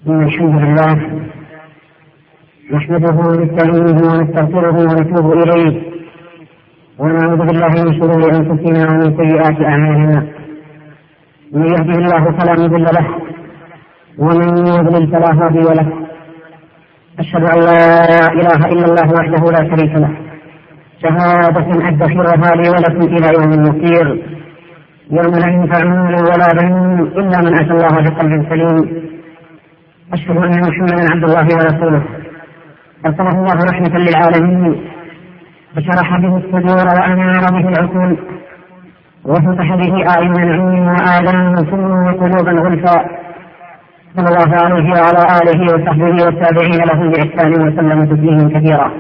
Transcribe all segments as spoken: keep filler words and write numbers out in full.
إن الحمد لله نحمده ونستعينه ونستغفره ونتوب إليه ونعوذ بالله من شرور أنفسنا ومن سيئات أعمالنا. من يهده الله فلا مضل له ومن يضلل فلا هادي له. أشهد أن لا إله إلا الله وحده لا شريك له شهادة أدخرها لي ولكم إلى يوم المصير، يوم لا ينفع مال ولا بنون إلا من أتى الله بقلب سليم. أشهد أن محمدا عبد الله ورسوله أرسله الله رحمة للعالمين، فشرح به الصدور وأنار به العقول وفتح به أعين العلم وآذان سم وقلوبا غلفا، صلى الله عليه وعلى آله وصحبه والتابعين لهم بإحسان وسلم تسليما كثيرا.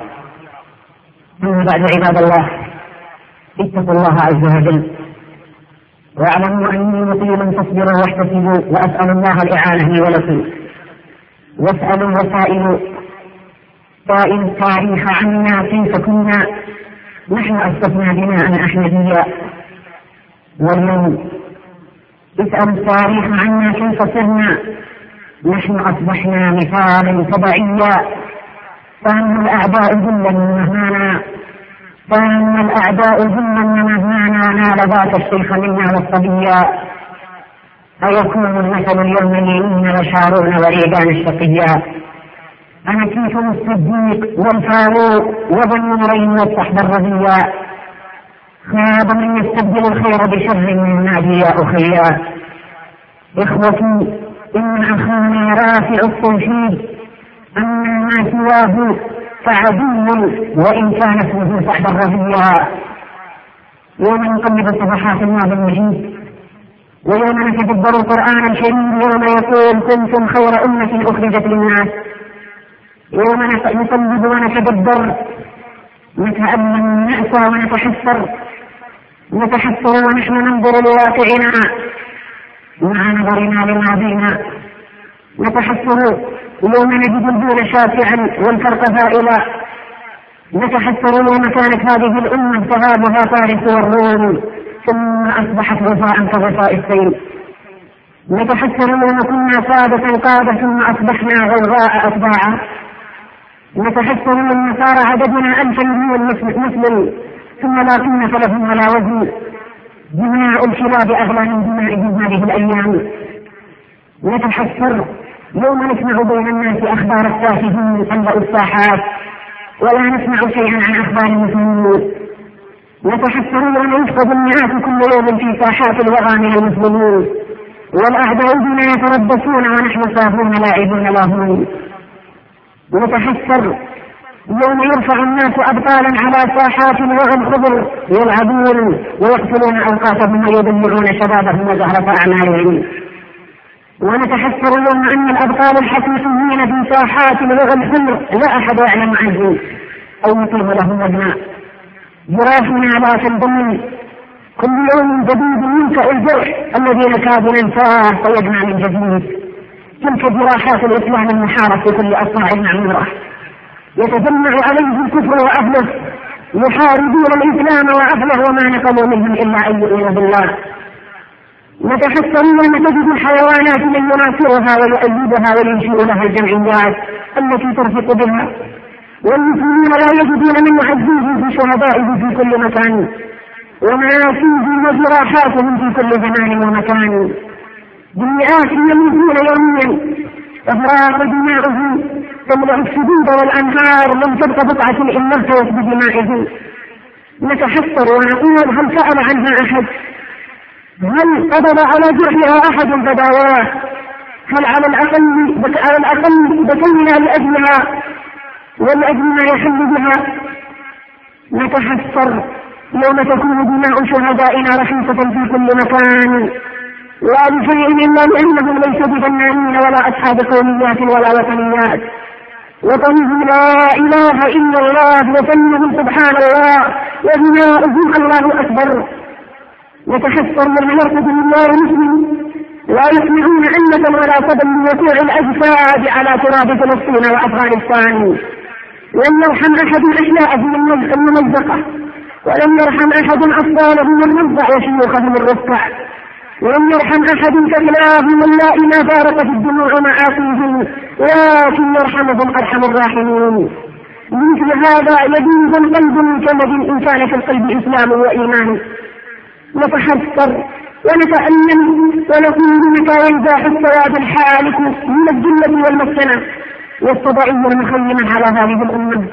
أما بعد، عباد الله، اتقوا الله عز وجل واعلموا أني مطيل فاصبروا واحتسبوا، وأسأل الله الإعانة لي ولكم. واسألوا وسائلوا سائل التاريخ عنا كيف كنا، نحن أسسنا بناء أحمديا، واليوم اسألوا التاريخ عنا كيف صرنا، نحن أصبحنا مثالا تبعيا. فأما الأعداء ذلا مهانا فأما الأعداء ذلا مهانا نال ذاك الشيخ منا والصبيا. أيكون المثل اليوم اليمين وشارون وريدان الشقيا. أنا كيفم الصديق والفاروق وذو النورين والصحب الرضيا. خاب من يستبدل الخير بشر من نادي يا أخيا. إخوتي، إن أخانا رافع التوحيد، أما ما سواه فعدو وإن كان اسمه صحب الرضيا. يوم نقلب صفحات الماضي المجيد، ويوم نتدبر القرآن الكريم، يوم يقول كنتم خير أمة أخرجت للناس. يوم نقلب ونتدبر، نتأمل، نأسى ونتحسر، نتحسر ونحن ننظر لواقعنا مع نظرنا لماضينا. نتحسر يوم نجد الدين شاسعا والفرق زائلا. نتحسر يوم كانت هذه الأمة ذهابها فارس والروم ثم أصبحت غثاء كغثاء السيل. نتحسر يوم كنا سادة قادة ثم أصبحنا غوغاء أتباعا. نتحسر يوم صار عددنا ألفا مليون مسلم ثم لا قيمة لهم ولا وزن. دماء الكلاب أغلى من دمائهم هذه الأيام. نتحسر يوم نسمع بين الناس أخبار التافهين تملأ الساحات ولا نسمع شيئا عن أخبار المسلمين. نتحسر يوم يفقد المئات كل يوم في ساحات الوغى من المسلمين، والأعداء بنا يتربصون ونحن صافون لاعبون لاهون. نتحسر يوم يرفع الناس أبطالا على ساحات الوغى الخضر يلعبون ويقتلون أوقاتهم ويدمرون شبابهم وزهرة أعمالهم. ونتحسر يوم أن الأبطال الحقيقيين في ساحات الوغى الحمر لا أحد يعلم عنهم أو يقيم لهم وزنا. جراحنا لا تنضمن، كل يوم جديد ينفع الجرح الذي نكاد ننساه فيجمع من جديد. تلك جراحات الإسلام المحارب في كل أصناع المعمورة، يتجمع عليه الكفر وأهله يحاربون الإسلام وأهله وما نقموا منهم إلا أن يؤمنوا بالله. نتحسر يوم تجد الحيوانات من يناصرها ويؤيدها وينشئ لها الجمعيات التي ترفق بها، والمسلمين لا يجدون من يعزيهم في شهدائه في كل مكان ومآسيهم وجراحاتهم في كل زمان ومكان. بالمئات يموتون يوميا، أفراغ دماؤهم تملأ السدود والأنهار، لم تبق بقعة إلا ارتوت بدمائهم. نتحسر ونقول هل سأل عنها أحد؟ هل قبض على جرحها أحد فداواه؟ هل على الأقل على الأقل بكينا لأجلها ولأجل ما يحل بها؟ نتحسر يوم تكون دماء شهدائنا رخيصة في كل مكان، لا لشيء إلا لأنهم ليسوا بفنانين ولا أصحاب قوميات ولا وطنيات. وطنهم لا إله إلا الله وفنهم سبحان الله ودماؤهم الله أكبر. نتحسر يوم يرقد الله مسلم لا يسمعون أنة ولا صدى من وقوع الأجساد على تراب فلسطين وأفغانستان. لم يرحم أحد أحياءهم الممزقة، ولم يرحم أحد أطفالهم المرضع وشيوخهم الرفع. ولم يرحم أحد كفلاهم والله ما فارقت الدموع معاصيهم، لكن يرحمهم أرحم الراحمين. مثل هذا يدوب القلب من كمد إن كان في القلب إسلام وإيمان. نتحسر ونتألم ونقول متى ينزاح السواد الحالك من الذلة والمسكنة والطبعية المخيمة على هذه الأمة؟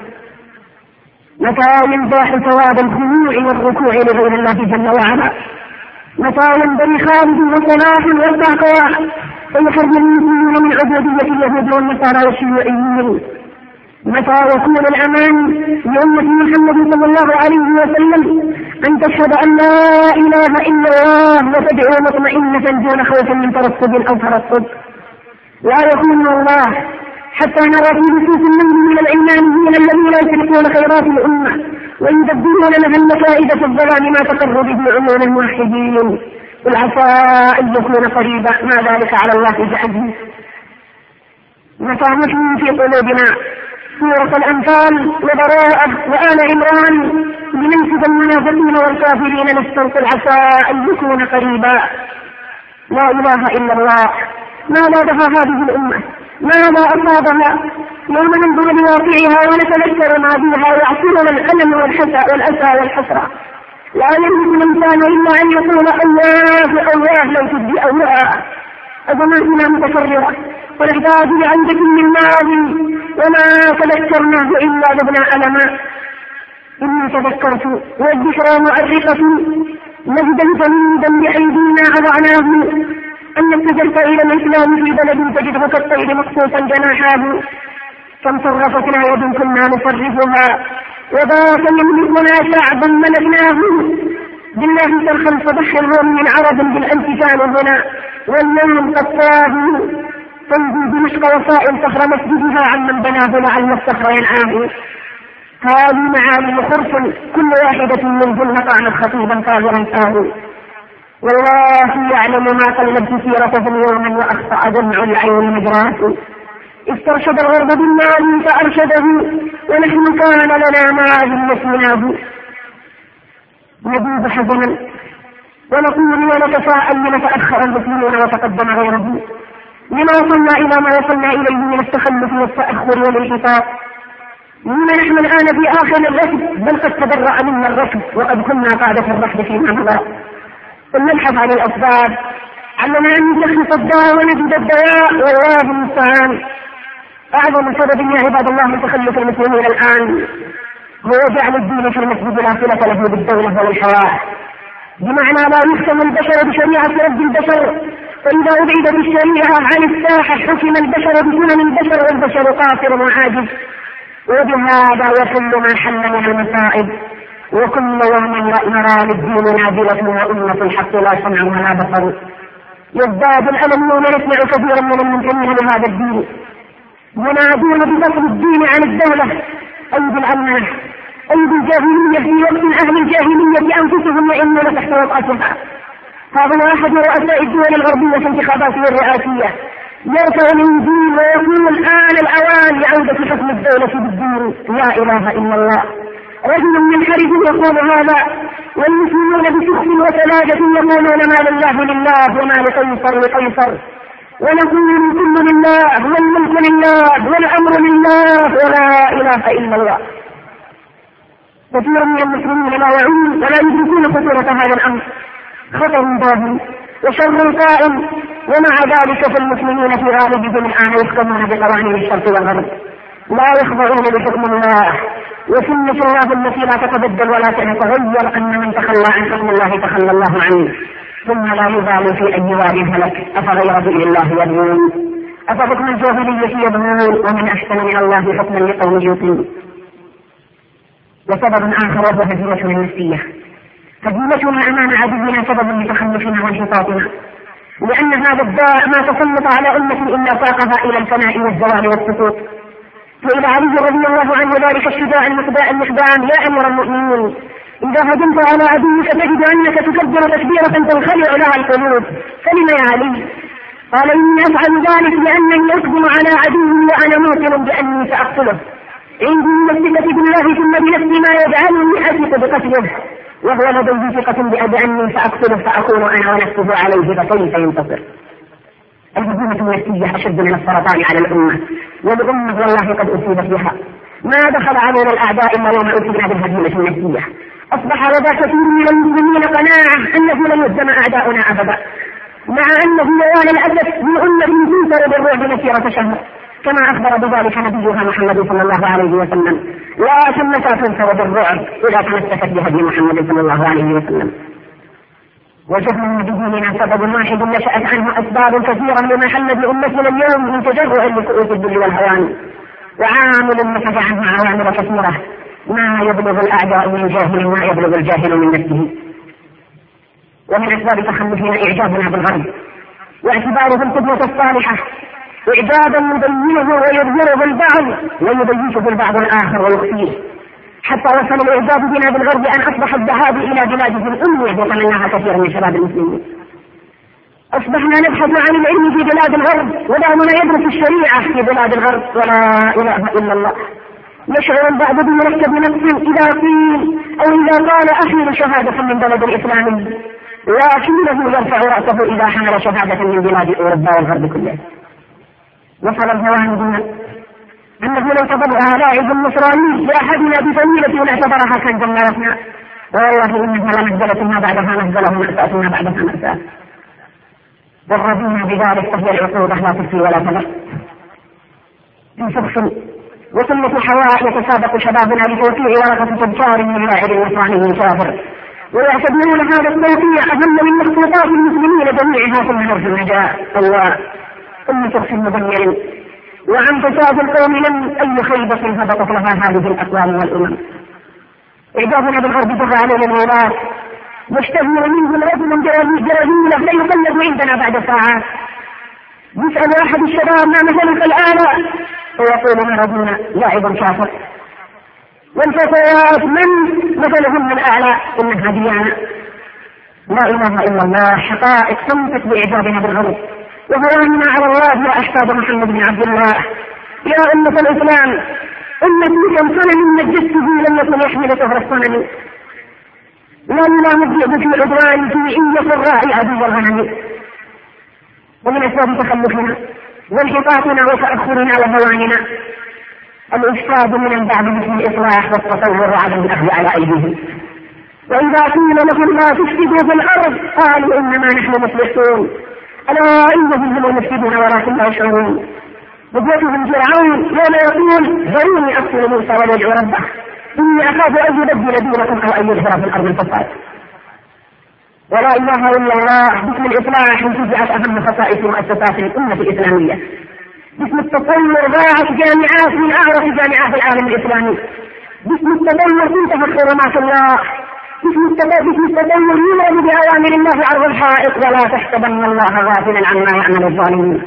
متى ينزاح سواد الخنوع والركوع لغير الله جل وعلا؟ متى ينبري خالد وصلاح والتقوى فيخرج المسلمين من عبودية اليهود والنصارى والشيوعيين؟ متى يكون الأمان لأمة محمد صلى الله عليه وسلم أن تشهد أن لا إله إلا الله وتدعو مطمئنة دون خوف من ترصد أو ترصد؟ لا يكون الله حتى نرى في نصوص الليل من العلمانيين الذين يسرقون خيرات الأمة ويدبرون لها المكائد في الظلام ما تقر به عيون الموحدين. قل عسى أن يكون قريبا ما ذلك على الله بعزيز. متى نحن في قلوبنا سورة الأنفال وبراءة وآل عمران لننسب المنافقين والكافرين نسترق العسى أن يكون قريبا. لا إله إلا الله. ماذا دفع هذه الأمة؟ ماذا أصابها؟ يوم ننظر لواقعها ونتذكر ما فيها يعصرنا الألم والحسى والأسى والحسرة. لا يملك الإنسان إلا أن يقول أواه أواه لو تبدي أواه. أزماتنا متكررة ونحتاج لعودة من الماضي وما تذكرناه إلا ذبنا ألما. إني تذكرت والذكرى معرقة مجدا جميدا بأيدينا أضعناه أن اتجرت إلى الإسلام في بلد تجده كالطير مقصوصا جناحاه. كم صرفتنا يد كنا نصرفها وذاك يملكنا شعبا ملكناه. بالله ترخا فبحره من عرب بالأنتفان هنا واليوم قد طاه. تنزل دمشق وسائل صخر مسجدها عمن بناه لعل الصخر ينعاه. هذه معالي خرف كل واحدة منهن طعنت خطيبا قاهرا فاه. والله يعلم ما قلبت سيرته يوما وأخطأ دمع العين مجراه. استرشد الغرب بالمال فأرشده ونحن كان لنا مال نسيناه. نذوب حزنا ونقول ونتساءل لما تأخر المسلمون وتقدم غيره، لما وصلنا إلى ما وصلنا إليه من التخلف والتأخر والانحطاط. لما نحن الآن في آخر الركب بل قد تبرأ منا الركب وقد كنا قادة الركب فيما مضى. فلنبحث عن الأسباب علنا أن نشخص الدواء ونجد الدواء والله المستعان. أعظم سبب يا عباد الله من تخلف المسلمين الآن هو جعل الدين في المسجد لا صلة له بالدولة والحياة، بمعنى لا يحكم البشر بشريعة رب البشر، فإذا أبعد بالشريعة عن الساحة حكم البشر بسنن البشر والبشر قاصر وعاجز. وبهذا يحل ما حل من المصائب. وكل يوم نرى للدين نازلة وأمة الحق لا سمع ولا بصر. يزداد الألم يوم نسمع كثيرا من المنتمين لهذا الدين ينادون بفصل الدين عن الدولة أي بالأمانة أي بالجاهلية في وقت أهل الجاهلية أنفسهم يئنون تحت وطأتها. هذا أحد رؤساء الدول الغربية في انتخاباته الرئاسية يرفع الإنجيل ويقول الآن الأوان لعودة حكم الدولة بالدين. لا إله إلا الله. رجل منحرف يقول هذا والمسلمون بسخف وثلاجة يقولون ما لله لله وما لقيصر لقيصر، ونقول كل لله والملك لله والأمر لله ولا إله إلا الله. كثير من المسلمين لا يعون ولا يدركون خطورة هذا الأمر، خطر باهظ وشر قائم، ومع ذلك فالمسلمين في غالبهم الآن يحكمون بقوانين الشرق والغرب لا يخضعون لحكم الله وسنة الله التي لا تتبدل ولا تتغير أن من تخلى عن حكم الله تخلى الله عنه، ثم لا يبالي في أي واد هلك. أفغير دين الله يبغون أفحكم الجاهلية يبغون ومن أحسن من الله حكما لقوم يوقنون. وسبب آخر وهو هزيمتنا النفسية. هزيمتنا أمام عدونا سبب لتخلفنا وانحطاطنا، لأن هذا الداء ما تسلط على أمة إلا ساقها إلى الفناء والزوال والسقوط. فإلى علي رضي الله عنه ذلك الشجاع المقدام: يا أمير المؤمنين، إذا هجمت على عدوك تجد أنك تكبر تكبيرة تنخلع لها القلوب، فلم يا علي؟ قال: إني أفعل ذلك لأنني أقدم على عدوي وأنا موقن بأني سأقتله، عندي من الثقة بالله ثم بنفسي ما يجعلني أثق بقتله، وهو لديه ثقة بأني سأقتله فأكون أنا ونفسه عليه فكيف ينتصر؟ الهزيمة النفسية أشد من السرطان على الأمة، والأمة والله قد أصيبت بها. ما دخل علينا الأعداء إلا يوم أصيبنا بالهزيمة النفسية. أصبح لدى كثير من المسلمين قناعة أنه لن يهزم أعداؤنا أبدا، مع أنه يوال الأسف من أمة تنكر بالرعب مسيرة شهر، كما أخبر بذلك نبيها محمد صلى الله عليه وسلم: لا متى تنكر بالرعب إذا تمسكت بهدي محمد صلى الله عليه وسلم. وجهل بديننا سبب واحد نشأت عنه أسباب كثيرة لما حل بأمتنا اليوم من تجرع لكؤوس الذل والهوان، وعامل نتج عنه عوامل كثيرة ما يبلغ الأعداء من جاهل ما يبلغ الجاهل من نفسه. ومن أسباب تخلفنا إعجابنا بالغرب واعتباره القدوة الصالحة، إعجابا يبينه ويظهره البعض ويبيته البعض الآخر ويخفيه، حتى وصل الإعجاب بنا بالغرب أن أصبح الذهاب إلى بلادهم أمنية يتمناها كثير من شباب المسلمين. أصبحنا نبحث عن العلم في بلاد الغرب ودعنا يدرس الشريعة في بلاد الغرب ولا إله إلا الله. يشعر البعض بمركب نفسه إذا قيل أو إذا قال أحمل شهادة من بلد الإسلام، لكنه يرفع رأسه إذا حمل شهادة من بلاد أوروبا والغرب كله. وصل الهوان بنا أنه لو تضرها لاعب نصراني لأحدنا بفضيلة ونعتبرها كان جمالتنا، والله إنها لمهزلة ما بعدها مهزلة ومأساة ما بعدها مأساة. والرضينا بذلك فهي العقوبة لا تفي ولا تذر. في شخص وسنة حواء يتسابق شبابنا لتوقيع ورقة تذكار من لاعب نصراني كافر، ويعتبرون هذا التوقيع أهم من مخطوطات المسلمين جميعها ثم نرجو النجاة. الله ثم شخص مدمر وعن فساد القوم لم أي خيبة هبطت لها هذه الأقوام والأمم. إعجابنا بالغرب جر علينا الولاة، يشتهي منهم رجل جرجيلة لا يقلد عندنا بعد ساعات. يسأل أحد الشباب ما مثلك الآن فيقول ما رجلنا لاعب كافر، والفتيات من مثلهم من أعلى إنها ديانة. لا إله إلا الله، حقائق تنطق بإعجابنا بالغرب وهواننا على الله. يا أحفاد محمد بن عبد الله، يا أمة الإسلام، أمة كم صنم نجسته لم يكن يحمل شهر الصنم، لا نلام في عدوان في عية الراعي عدو الغنم. ومن أسباب تخلفنا وانحطاطنا وتأخرنا وهواننا الإفساد من البعض مثل الإصلاح والتطور وعدم الأخذ على أيديهم. وإذا قيل لهم لا تفسدوا في الأرض قالوا إنما نحن مصلحون، ألا إنهم هم المفسدون ولكن لا يشعرون. بديتهم فرعون يوم يقول ذروني أقتل موسى ويدعو ربه إني أخاف أن يبدل دينكم أو أن يظهر في الأرض الفساد. ولا إله إلا الله. باسم الإصلاح انتزعت أهم خصائص مؤسسات الأمة الإسلامية. باسم التطور ضاعت جامعات من أعرف جامعات العالم الإسلامي. باسم التطور تنتهك حرمات الله. باسم التطور يولد بأوامر الله عرض الحائط، ولا تحسبن الله غافلا عما يعمل الظالمين.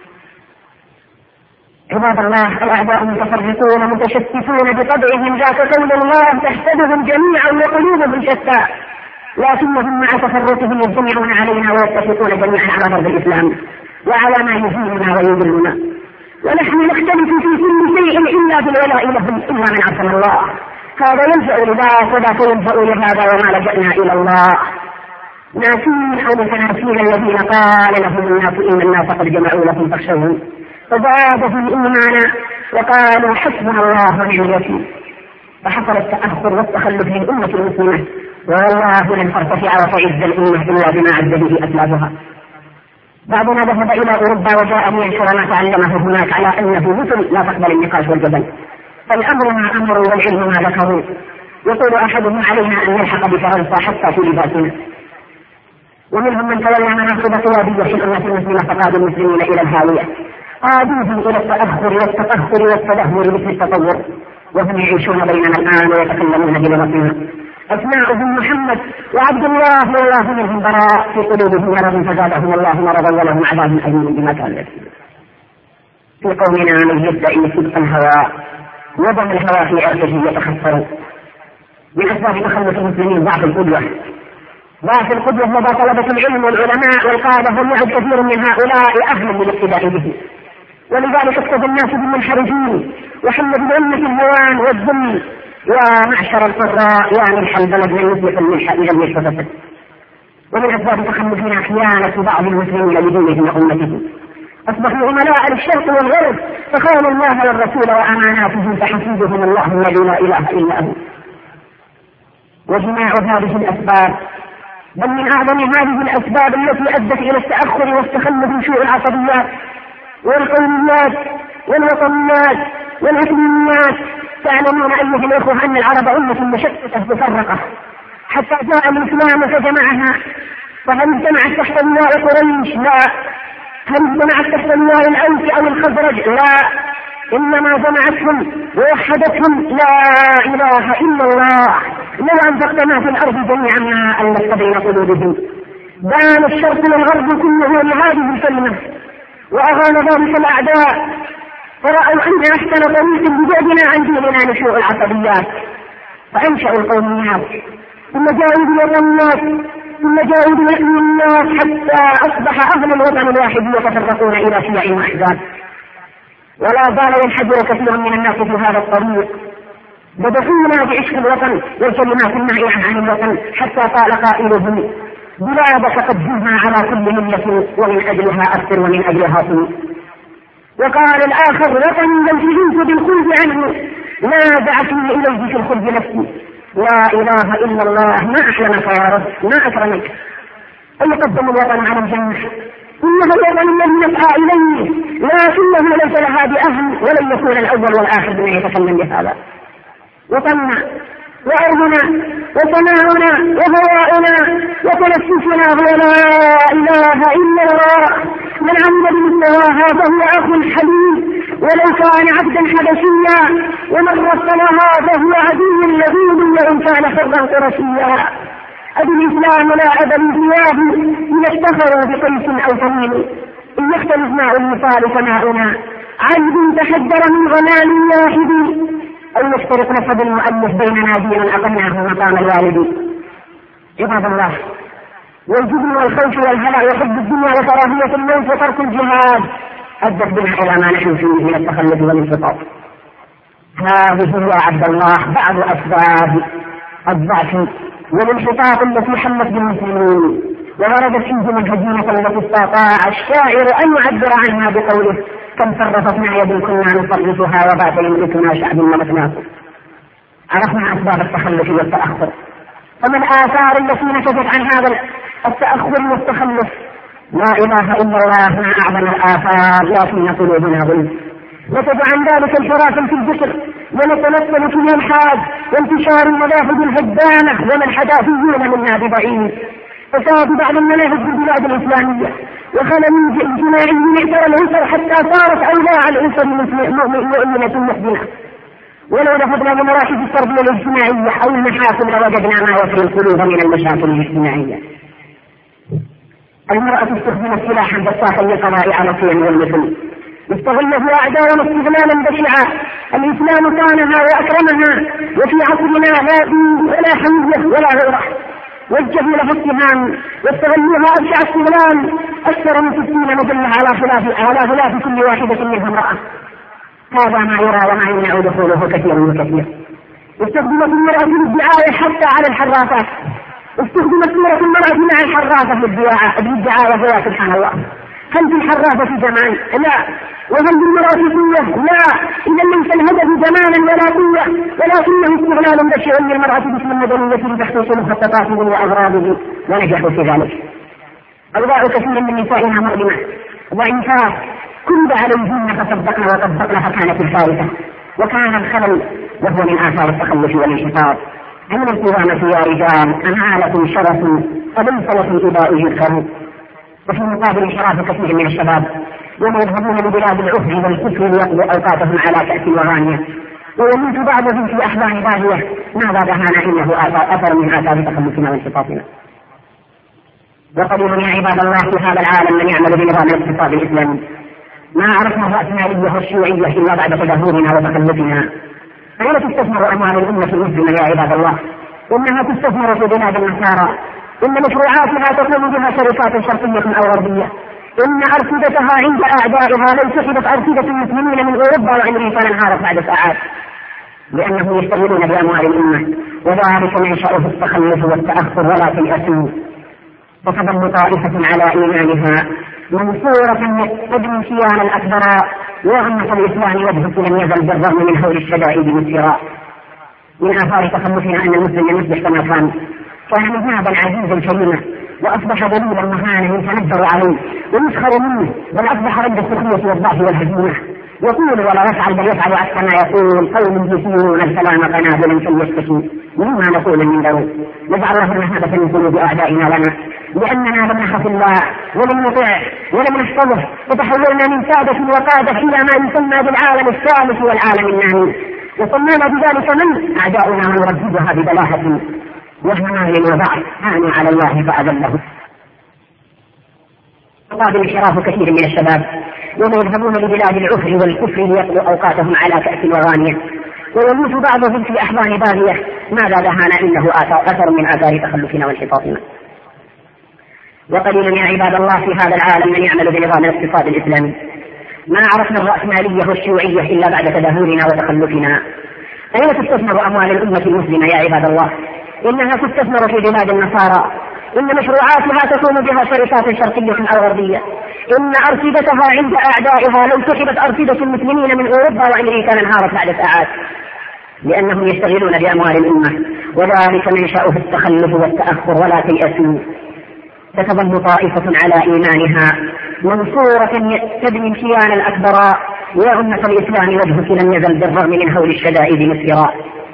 عباد الله، الأعداء متفرقون متشتتون بطبعهم، ذاك قول الله تحسبهم جميعا وقلوبهم شتى، لكنهم مع تفرقهم يجتمعون علينا ويتفقون جميعا على ضرب الإسلام وعلى ما يهيننا ويضلنا. ونحن نختلف في كل شيء إلا بالولاء لهم إلا من عصم الله. هذا يلجأ لذاك وذاك يلجأ لهذا وما لجأنا إلى الله. ناسين أو متناسين الذين قال لهم الناس إن الناس قد جمعوا لكم فاخشوهم فزادهم إيمانا وقالوا حسبنا الله ونعم الوكيل. فحصل التأخر والتخلف للأمة المسلمة، والله لن ترتفع وتعز الأمة إلا بما عز به أسلافها. بعضنا ذهب إلى أوروبا وجاء لينشر ما تعلمه هناك على أنه مثل لا تقبل النقاش والجدل، فالأمر ما أمر والعلم ما ذكروا. يقول أحدهم علينا أن نلحق بفرنسا حتى في لباسنا. ومنهم من تولى مناصب قيادية في الأمة المسلمة فقاد المسلمين إلى الهاوية، قادوهم إلى التأخر والتطهر والتدهور مثل التطور، وهم يعيشون بيننا الآن ويتكلمون بلغتنا. أسماؤهم محمد وعبد الله والله منهم براء، في قلوبهم مرض فزادهم الله مرضا ولهم عذاب أليم بما كانوا يكسبون. في قومنا من يدعي صدق الهوى ودم الهوى في عرضه يتخسر. من أسباب تخلف المسلمين ضعف القدوة. ضعف القدوة لدى طلبة العلم والعلماء والقادة، وليعد كثير من هؤلاء أهلا للاقتداء به، ولذلك اقتدى الناس بالمنحرفين وحل بالأمة الهوان والذل ومعشر القراء يا ملح البلد من يصلح الملح إلى الملح فسد. ومن أسباب تخلفنا خيانة بعض المسلمين لدينهم وأمتهم، أصبحوا عملاء للشرق والغرب فخانوا الله والرسول وأماناتهم فحسيبهم الله الذي لا إله إلا هو. وجماع هذه الأسباب بل من أعظم هذه الأسباب التي أدت إلى التأخر والتخلف من شيوع العصبيات والقوميات والوطنيات والإقليميات. تعلمون أيها الأخوة أن العرب أمة مشتتة مفرقة حتى جاء الإسلام فجمعها. فهل اجتمعت تحت لواء قريش؟ لا. هل اجتمعت تحت لواء الأوس أو الخزرج؟ لا. إنما جمعتهم ووحدتهم لا إله إلا الله. لو أنفقت ما في الأرض جميعا ما ألفت بين قلوبهم. بان الشرق والغرب كله لهذه الكلمة وأغان ذلك الأعداء فرأوا أن أحسن طريق بجهدنا عن ديننا نشوء العصبيات فأنشأوا القوميات ثم جاءوا بالوطنيات ثم جاءوا بالإقليميات حتى أصبح أهل الوطن الواحد يتفرقون إلى شيع وأحزاب. ولا زال ينحدر كثير من الناس في هذا الطريق بدأونا بعشق الوطن والكلمات النائعة عن الوطن حتى قال قائلهم بلادك قد جئنا على كل ملة ومن أجلها أكثر ومن أجلها طول. وقال الآخر وطن لو شئت بالخلد عنه لا دعتني إليه في الخلد نفسي. لا إله إلا الله ما أحلمك يا رب ما أكرمك. أن يقدم الوطن على الجنة إنه الوطن الذي يسعى إليه لكنه ليس لها بأهل ولن يكون الأول والآخر بما يتكلم بهذا. وطننا وأرضنا وسماؤنا وهواؤنا وتنفسنا هو لا إله إلا الله. من عمل بمثلها فهو أخ حليم ولو كان عبدا حبشيا ومن رسلها فهو عدو لذيذ وإن كان حرا قرشيا. أبي الإسلام لا أبا الثياب إن افتخروا بقيس أو تميم إن يختلف ماء المثال فماؤنا عذب تحذر من غمام واحد أو يشترك نسب المؤلف بيننا دينا أقمناه مقام الوالد. عباد الله والجبن والخوف والهلع وحب الدنيا وكراهية الموت وترك الجهاد أدت بنا إلى ما نحن فيه من التخلف والانحطاط. هذه يا عبد الله بعض أسباب الضعف والانحطاط التي حلت بالمسلمين ووردت عندهم الهزيمة التي استطاع الشاعر أن يعبر عنها بقوله كم صرفتنا يد كنا نصرفها وبات يملكنا شعب ملكناه. عرفنا أسباب التخلف والتأخر ومن الآثار التي نتجت عن هذا التأخر والتخلف. لا إله إلا الله ما أعظم الآثار لكن قلوبنا ظلم. نتج عن ذلك انحراف في الذكر ونتنقل في الإلحاد وانتشار المذاهب الهدامة ومن حداثيون منا بضعيف. فساد بعض المناهج في البلاد الإسلامية وخلل اجتماعي يعتبر الأسر حتى صارت أولاع الأسر مؤمنة محزنة. ولو ذهبنا لمراكز التربية الاجتماعية أو المحاكم لوجدنا ما يفري القلوب من المشاكل الاجتماعية. المرأة استخدمت سلاحا بساطا للقضاء على القيم والمثل استغله أعداءنا استغلالا بشعا. الإسلام كانها وأكرمها وفي عصرنا لا دين ولا حمية ولا غيره وجهوا لها اتهام واستغلوها أبشع استغلال أكثر من ستين مجلة على خلاف على خلاف كل واحدة منها امرأة. هذا ما يرى وما يمنع دخوله كثير وكثير. استخدمت المرأة للدعاية حتى على الحرافات. استخدمت صورة المرأة مع الحرافة للدعاية فيا سبحان الله. هل في الحرافة في زمان؟ لا. وهل بالمرأة قوة؟ لا. إذا ليس الهدف زمانا ولا قوة ولكنه استغلال بشع للمرأة باسم المدنية لتحقيق مخططاته وأغراضه ونجحوا في ذلك. أوضاع كثير من نسائنا مؤلمة ضعيفات كل عليهن فصدقنا وطبقنا فكانت الفارقة وكان الخلل وهو من آثار التخلف والانحطاط. أما القوامة يا رجال أمالة شرف فليس لكم إباء يذكروا. وفي مقابل انحراف كثير من الشباب يوم يذهبون لبلاد العهد والكفر ليقضوا أوقاتهم على كأس وغانية ويموت بعضهم في أحضان باهية. ماذا دهانا إنه أثر من آثار تخلفنا وانحطاطنا. وقليل يا عباد الله في هذا العالم من يعمل بنظام الاقتصاد الإسلامي. ما عرفنا الرأسمالية والشيوعية إلا بعد تدهورنا وتخلفنا. أين تستثمر أموال الأمة المسلمة يا عباد الله؟ إنها تستثمر في بلاد النصارى. إن مشروعاتها تقوم بها شركات شرقية أو غربية. إن أرصدتها عند أعدائها لو سحبت أرصدة المسلمين من أوروبا وأمريكا لانهارت بعد ساعات. لأنهم يشتغلون بأموال الأمة، وذلك منشأه التخلف والتأخر ولا تيأسوا. فتظل طائفة على إيمانها منصورة تبني شيان الأكبر، وأمة الإسلام وجهه لم يزل بالرغم من هول الشدائد والصراع. من آثار تخلفنا أن المسلم يصبح كما كان، كان مذهبا عزيزا كريما، وأصبح دليلا مهانا يتندر عليه ويسخر منه، بل أصبح رد السخرية والضعف والهزيمة. يقول ولا يفعل بل يفعل عكس ما يقول، قوم يثيرون الكلام قنابل فليشتكي مما نقول من ضرور. نجعل الله مهابة من قلوب أعدائنا لنا، لأننا لم نخف الله ولم نطيع ولم نحفظه، وتحولنا من سادة وقادة إلى ما يسمى بالعالم الثالث والعالم النامي، وصمنا بذلك من أعداؤنا ونرددها ببلاهة وهمان وضعف هانوا على الله فأذله. قابل انحراف كثير من الشباب وهم يذهبون لبلاد العفر والكفر ليقضوا أوقاتهم على كأس وغانية، ويموت بعضهم في أحضان باغية. ماذا دهانا إنه أثر من آثار تخلفنا وانحطاطنا. وقليل يا عباد الله في هذا العالم من يعمل بنظام الاقتصاد الإسلامي. ما عرفنا الرأسمالية والشيوعية إلا بعد تدهورنا وتخلفنا. أين تستثمر أموال الأمة المسلمة يا عباد الله؟ إنها تستثمر في بلاد النصارى، إن مشروعاتها تقوم بها شركات شرقية أو غربية، إن أرصدتها عند أعدائها لو سحبت أرصدة المسلمين من أوروبا وأمريكا لانهارت بعد ساعات، لأنهم يشتغلون بأموال الأمة، وذلك منشأه التخلف والتأخر ولا تيأسوا. فتظل طائفة على إيمانها منصورة تبني شيان الأكبر، وأمة الإسلام وجهك لم يزل بالرغم من هول الشدائد والصراع.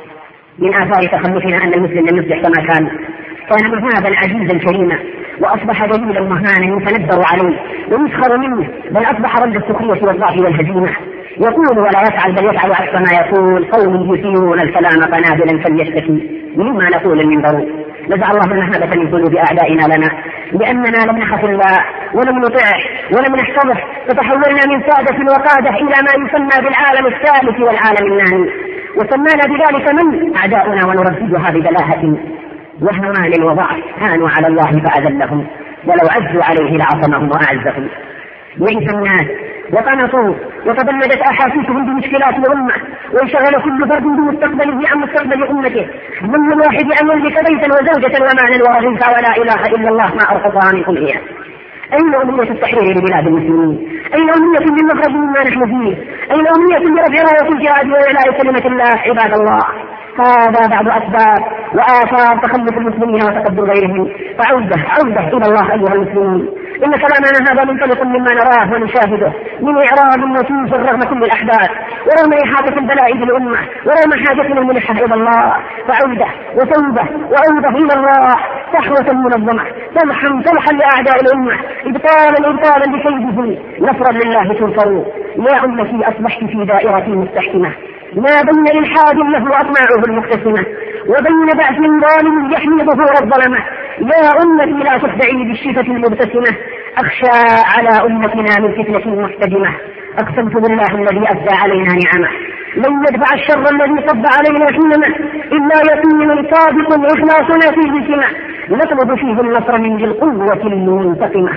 من آثار تخلفنا أن المسلم لم يصبح كما كان، كان مذهبا عزيزا كريما، وأصبح دليلا مهانا يتندر عليه ويسخر منه، بل أصبح رد السخرية والضعف والهزيمة. يقول ولا يفعل بل يفعل عكس ما يقول، قوم يثيرون الكلام قنابلا فليشتكي مما نقول من ضرور. نجعل الله المهابة من قلوب أعدائنا لنا، لأننا لم نخف الله ولم نطيع ولم نحفظه، فتحولنا من سادة وقادة إلى ما يسمى بالعالم الثالث والعالم النامي، وسمانا بذلك من أعداؤنا ونرددها ببلاهة وهوان وضعف هانوا على الله فأذلهم، ولو عزوا عليه لعصمهم وأعزهم. يئس الناس وقنطوا وتبلدت أحاسيسهم بمشكلات الأمة، وانشغل كل فرد بمستقبله عن مستقبل أمته. ظن الواحد أن يملك بيتا وزوجة ومالا ورغيفا ولا إله إلا الله ما أرقصها منكم إياه. أين أمنية التحرير لبلاد المسلمين؟ أين أمنية للمخرج مما نحن فيه؟ أين أمنية لرفع راية الجهاد وإعلاء كلمة الله؟ عباد الله، هذا بعض أسباب وآثار تخلف المسلمين وتقدم غيرهم. فعودة عودة إلى الله أيها المسلمين، إن كلامنا هذا منطلق مما نراه ونشاهده من إعراض وتوفر رغم كل الأحداث، ورغم إحاطة البلاء بالأمة، ورغم حاجتنا الملحة إلى الله. فعودة وتوبة وعودة إلى الله، صحوة منظمة سمحا سمحا لأعداء الأمة، إبطالا إبطالا بكيدهم، نصرا لله تنصروا. يا أمتي أصبحت في دائرة مستحكمة، ما بين إلحاد له أطماعه المقتسمة، وبين بعث ظالم يحمي ظهور الظلمة. يا أمتي لا تخدعي بالشفة المبتسمة، أخشى على أمتنا من فتنة محتدمة. أقسمت بالله الذي أفدى علينا نعمه، لن يدفع الشر الذي صب علينا حينما إلا يقين صادق إخلاصنا فيه سمة، نطلب فيه النصر من ذي القوة المنتقمة.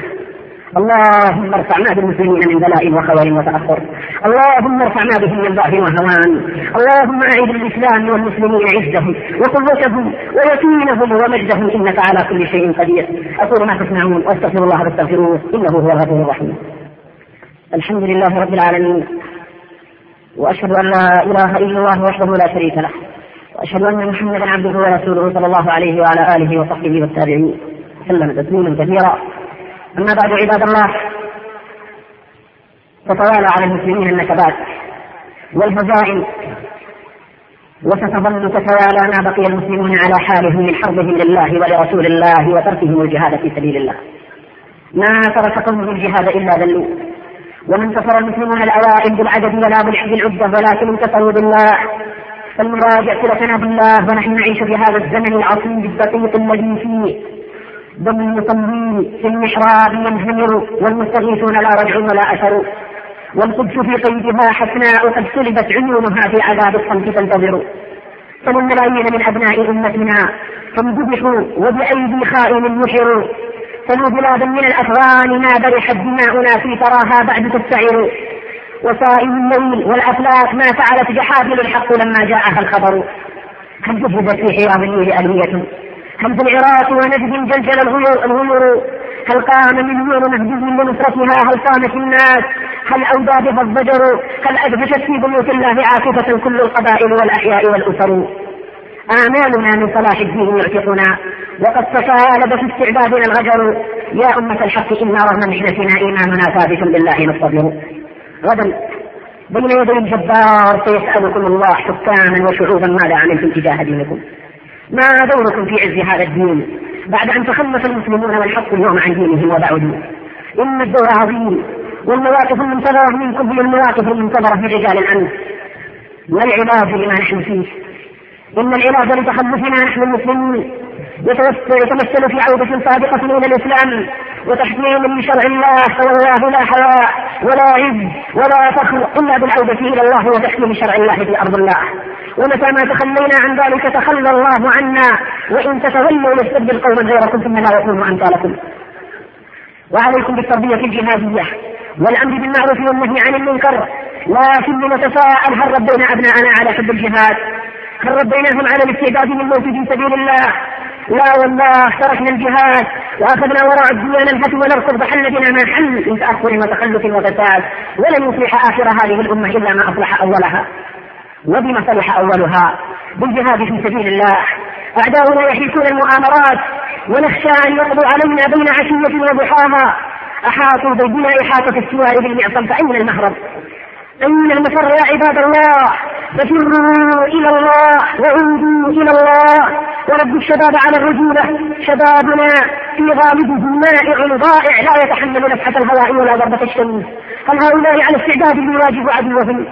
اللهم ارفع ما بالمسلمين من بلاء وخور وتأخر، اللهم ارفع ما بهم من ضعف وهوان، اللهم أعد الإسلام والمسلمين عزهم وقوتهم ويقينهم ومجدهم، إنك على كل شيء قدير. أقول ما تسمعون واستغفر الله فاستغفروه إنه هو الغفور الرحيم. الحمد لله رب العالمين، وأشهد أن لا إله إلا الله وحده لا شريك له، وأشهد أن محمدا عبده ورسوله صلى الله عليه وعلى آله وصحبه والتابعين سلم تسليما كثيرا. أما بعد عباد الله، تتوالى على المسلمين النكبات والهزائم، وستظل تتوالى ما بقي المسلمون على حالهم من حربهم لله ولرسول الله وتركهم الجهاد في سبيل الله. ما ترك قوم الجهاد إلا ذلوا، وما انتصر المسلمون الأوائل بالعدد ولا بالعدة، ولكن انتصروا بالله. فالمراجع صلتنا بالله ونحن نعيش في هذا الزمن العصيب الدقيق الذي فيه دم المصلين في المحراب ينهمر، والمستغيثون لا رجع ولا أثر، والقدس في قيدها حسناء قد سلبت عيونها في عذاب الصمت تنتظر. فالملايين من أبناء أمتنا كم ذبحوا وبأيدي خائن نحروا، فلو بلاد من الأفغان ما برحت دماؤنا في تراها بعد تستعر. وصائم الليل والأفلاك ما فعلت جحافل الحق لما جاءها الخبر. هل جهزت في حياض النيل ألوية؟ هل في العراق ونجد جلجل الغيور؟ هل قام مليون مهجز لنصرتها؟ هل قامت الناس؟ هل أودى بها الضجر؟ هل أدهشت في بيوت الله عاكفة كل القبائل والأحياء والأسر؟ آمالنا من صلاح الدين يعتقنا، وقد تسالب في استعدادنا الغجر. يا أمة الحق إنا رغم محنتنا إيماننا ثابت بالله نصطبر. غدا بين يدي الجبار سيسألكم الله حكاما وشعوبا ماذا عملتم تجاه دينكم؟ ما دوركم في عز هذا الدين بعد أن تخلف المسلمون والحق اليوم عن دينهم وبعدوا؟ إن الدور عظيم، والمواقف المنتظرة منكم هي المواقف المنتظرة من رجال الأمن. والعلاج لما نحن فيه، إن العلاج لتخلفنا نحن المسلمين يتمثل في عودة صادقة إلى الإسلام وتحكيم لشرع الله، فوالله لا حياء ولا عز ولا فخر إلا بالعودة إلى الله وتحكيم شرع الله في أرض الله. ومتى ما تخلينا عن ذلك تخلى الله عنا، وإن تتولوا يستبدل قوما غيركم ثم لا يكونوا أمثالكم. وعليكم بالتربية الجهادية والأمر بالمعروف والنهي عن المنكر، لكن نتساءل هل ربينا أبناءنا على حب الجهاد؟ هل ربيناهم على الاستعداد للموت في سبيل الله؟ لا والله، تركنا الجهاد وأخذنا وراء الديانة الهتم ونركض فحل بنا ما حل من تأخر وتخلف وفساد، ولن يصلح آخر هذه الأمة إلا ما أصلح أولها. وبما صلح أولها؟ بالجهاد في سبيل الله. أعداؤنا يحيكون المؤامرات ونخشى أن يقضوا علينا بين عشية وضحاها. أحاطوا بنا إحاطة السوار بالمعصم، فأين المهرب؟ أين المفر يا عباد الله؟ ففروا إلى الله وعودوا إلى الله ورد الشباب على الرجولة. شبابنا في غالبه مائع ضائع لا يتحمل نفحة الهواء ولا ضربة الشمس. هل هؤلاء على استعداد ليواجهوا عدوهم؟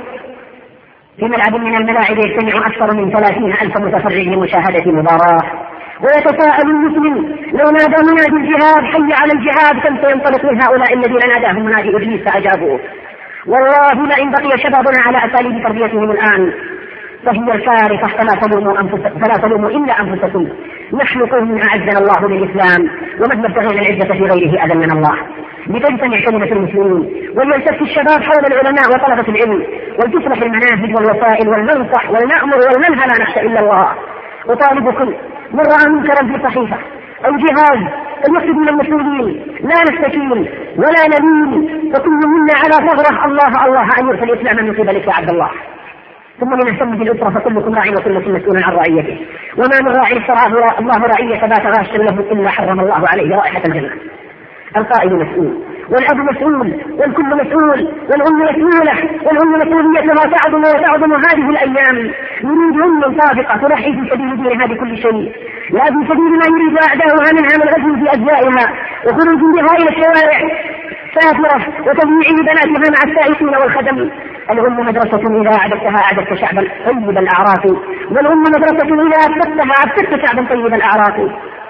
في ملعب من الملاعب يجتمع أكثر من ثلاثين ألف متفرج لمشاهدة مباراة، ويتساءل المسلم لو نادى منادي الجهاد حي على الجهاد كم سينطلق من هؤلاء الذين ناداهم منادي إبليس فأجابوه؟ والله لئن بقي شبابنا على أساليب تربيتهم الآن فهي الفارقة، فلا تلوموا فلا تلوموا إلا أنفسكم. نحن قوم أعزنا الله بالإسلام، ومهما ابتغينا العزة في غيره أذلنا الله. لتجتمع كلمة المسلمين وليلتف الشباب حول العلماء وطلبة العلم، ولتصلح المناهج والوسائل والمنصح والنأمر والننهى لا نخشى إلا الله. وطالبكم من رأى منكرا في صحيفة أو جهاز فليكتب من المسؤولين، لا نستكين ولا نلين، فكل منا على ثغرة الله الله أن يرسل الإسلام من قبلك يا عبد الله. ثم لنهتم بالأسرة فكلكم راع وكلكم مسؤول عن رعيته، وما من راع اشتراه الله رعية فبات غاشا له إلا حرم الله عليه رائحة الجنة. القائد مسؤول والأب مسؤول والكل مسؤول والأم مسؤولة، والأم مسؤوليتها تعظم وتعظم هذه الأيام. نريد أمة صادقة تضحي في سبيل دين هذه كل شيء، لا في سبيل ما يريد أعداؤها منها من غزو في أجزائها وخروج بها إلى الشوارع سافرة وتضييع بناتها مع السائقين والخدم. الأم مدرسة إذا أعددتها أعددت شعبا طيب الأعراق، والأم مدرسة إذا أبتدتها أبتدت شعبا طيب الأعراق.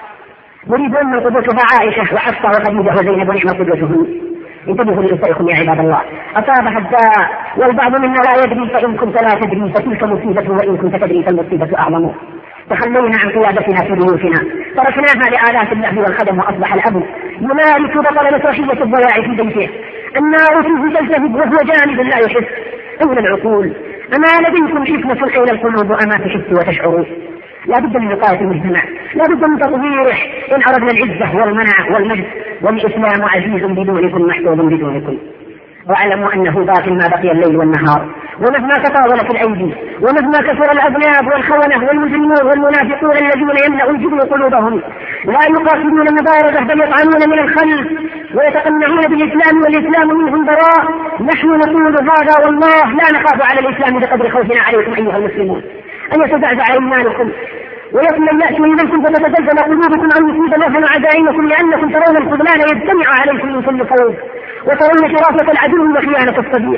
نريد أن قدوتها عائشة وحفصة وخديجة وزينب ونعم قدوتهن. انتبهوا لنسائكم يا عباد الله، أصابها الداء والبعض منا لا يدري، فإن كنت لا تدري فتلك مصيبة، وإن كنت تدري فالمصيبة أعظم. تخلينا عن قيادتنا في بيوتنا، تركناها لآلاف اللهو والخدم، وأصبح الأب يمارس بطل مسرحية الضياع في بيته. النار فيه تلتهب وهو جانب لا يحس. أين العقول؟ أما لديكم حكمة حول القلوب أما تحس وتشعروا؟ لا بد من وقاية المجتمع، لا بد من تطويره إن أردنا العزة والمنع والمجد، والإسلام عزيز بدونكم محفوظ بدونكم. واعلموا أنه باق ما بقي الليل والنهار، ومهما تطاولت الأيدي ومهما كثر الأذناب والخونة والمجرمون والمنافقون الذين يملأ الجبن قلوبهم لا يقاتلون مبارزة بل يطعنون من الخلف ويتقنعون بالإسلام والإسلام منهم براء. نحن نقول هذا والله لا نخاف على الإسلام بقدر خوفنا عليكم أيها المسلمون أن يتزعزع إيمانكم ويكمل يأتي منكم فتتزلزل قلوبكم أو يصيب الوهن عزائمكم، لأنكم ترون الخذلان يجتمع عليكم من كل فوق، وترون شرافة العدو وخيانة الصديق.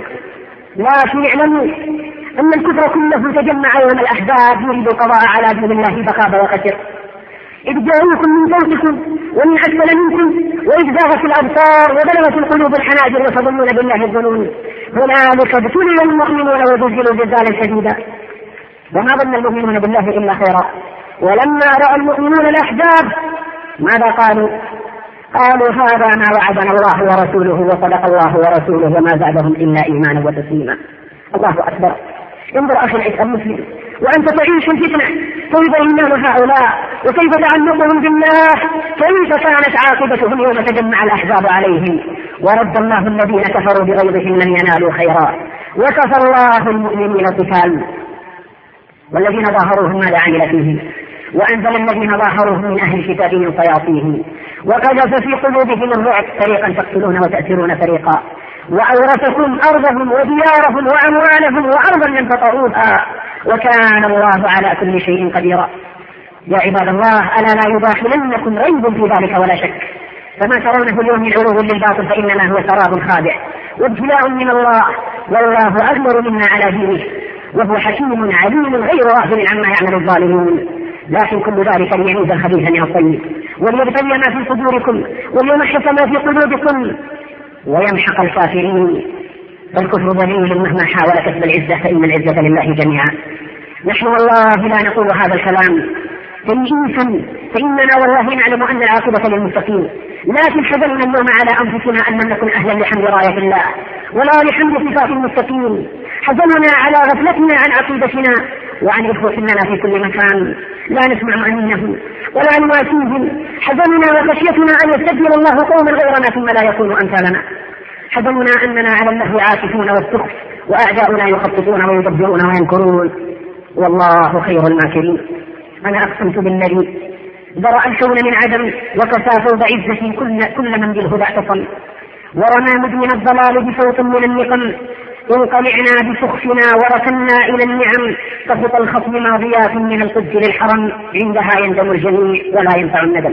لكن اعلموا أن الكفر كله تجمع يوم الأحزاب يريد القضاء على دين الله فخاب وخسر، إذ جاءوكم من فوقكم ومن أسفل منكم وإذ زاغت الأبصار وبلغت القلوب الحناجر وتظنون بالله الظنون. هنالك ابتلي المؤمنون وزلزلوا زلزالا شديدا وما ظن المؤمنون بالله إلا خيرا. ولما رأى المؤمنون الأحزاب ماذا قالوا؟ قالوا هذا ما وعدنا الله ورسوله وصدق الله ورسوله وما زادهم إلا إيمانا وتسليما. الله أكبر. انظر أخي العز المسلم وأنت تعيش الفتنة، كيف إيمان هؤلاء وكيف تعلقهم بالله، كيف كانت عاقبتهم يوم تجمع الأحزاب عليهم ورد الله الذين كفروا بغيظهم لم ينالوا خيرا وكفى الله المؤمنين القتال والذين ظاهروهم ماذا عمل فيهم وأنزل الذين ظاهروهم من أهل الكتاب من صياصيهم وقذف في قلوبهم الرعب فريقا تقتلون وتأسرون فريقا وأورثكم أرضهم وديارهم وأموالهم وأرضا لم تطئوها وكان الله على كل شيء قديرا. يا عباد الله ألا لا يداخلنكم ريب في ذلك ولا شك، فما ترونه اليوم من عروض للباطل فإنما هو سراب خادع وابتلاء من الله، والله أغمر منا على دينه وهو حكيم عليم غير غافل عما يعمل الظالمون. لكن كل ذلك ليميز الخبيث من الطيب وليبتلي ما في صدوركم وليمحص ما في قلوبكم ويمحق الكافرين. فالكفر ذليل مهما حاول كسب العزة فإن العزة لله جميعا. نحن والله لا نقول هذا الكلام تمييزا، فإننا والله نعلم أن العاقبة للمتقين، لكن حزننا اليوم على أنفسنا أن لم نكن أهلا لحمد راية الله ولا لحمد صفات المتقين. حزننا على غفلتنا عن عقيدتنا وعن إخوتنا في كل مكان لا نسمع أمينهم ولا نواسيهم. حزننا وخشيتنا أن يستبدل الله قوما غيرنا ثم لا يكون أمثالنا. حزننا أننا على الله عاكفون والسخف وأعداؤنا يخططون ويدبرون وينكرون والله خير الماكرين. أنا أقسمت بالذي ذرأ الكون من عدم وكسى فوض عزتي كل, كل من بالهدى اعتصم ورمى مدمن الضلال بصوت من النقم انقلعنا بسخفنا وركنا إلى النعم كخطى الخصم ماضيات من القدس للحرم عندها يندم الجميع ولا ينفع الندم.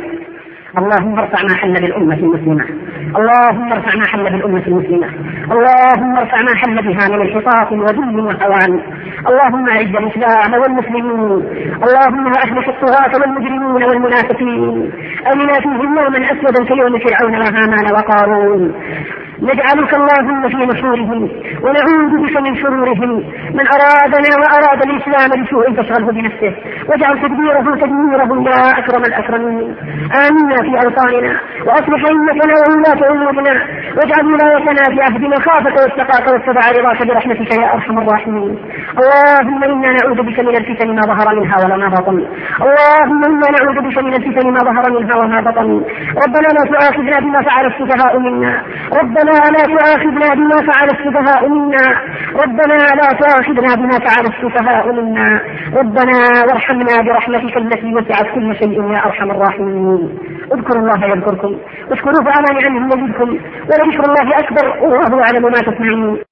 اللهم ارفع ما حل بالأمة المسلمة، اللهم ارفع ما حل بالأمة المسلمة، اللهم ارفع ما حل بها من انحطاط وذل وهوان. اللهم اعز الإسلام والمسلمين، اللهم أهلك الطغاة والمجرمين والمنافقين. أرنا فيهم يوما أسودا كيوم فرعون وهامان وقارون. نجعلك اللهم في نحورهم ونعوذ بك من شرورهم. من أرادنا وأراد الإسلام بسوء فاشغله بنفسه واجعل تدبيره تدميره يا أكرم الأكرمين. آمنا في أوطاننا وأصلح أئمتنا وولاة أمورنا واجعل ولايتنا في عهد مخافك واتقاك واتبع رضاك برحمتك يا أرحم الراحمين. اللهم إنا نعوذ بك من الفتن ما ظهر منها وما بطن، اللهم إنا نعوذ بك من الفتن ما ظهر منها وما بطن. ربنا لا تؤاخذنا بما فعل السفهاء منا، ربنا لا تؤاخذنا بما فعل السفهاء منا، ربنا لا تؤاخذنا بما فعل السفهاء منا، ربنا وارحمنا برحمتك التي وسعت كل شيء يا أرحم الراحمين. اذكروا الله يذكركم واشكروه على نعمه يزدكم ولذكر الله أكبر والله أعلم ما تصنعون.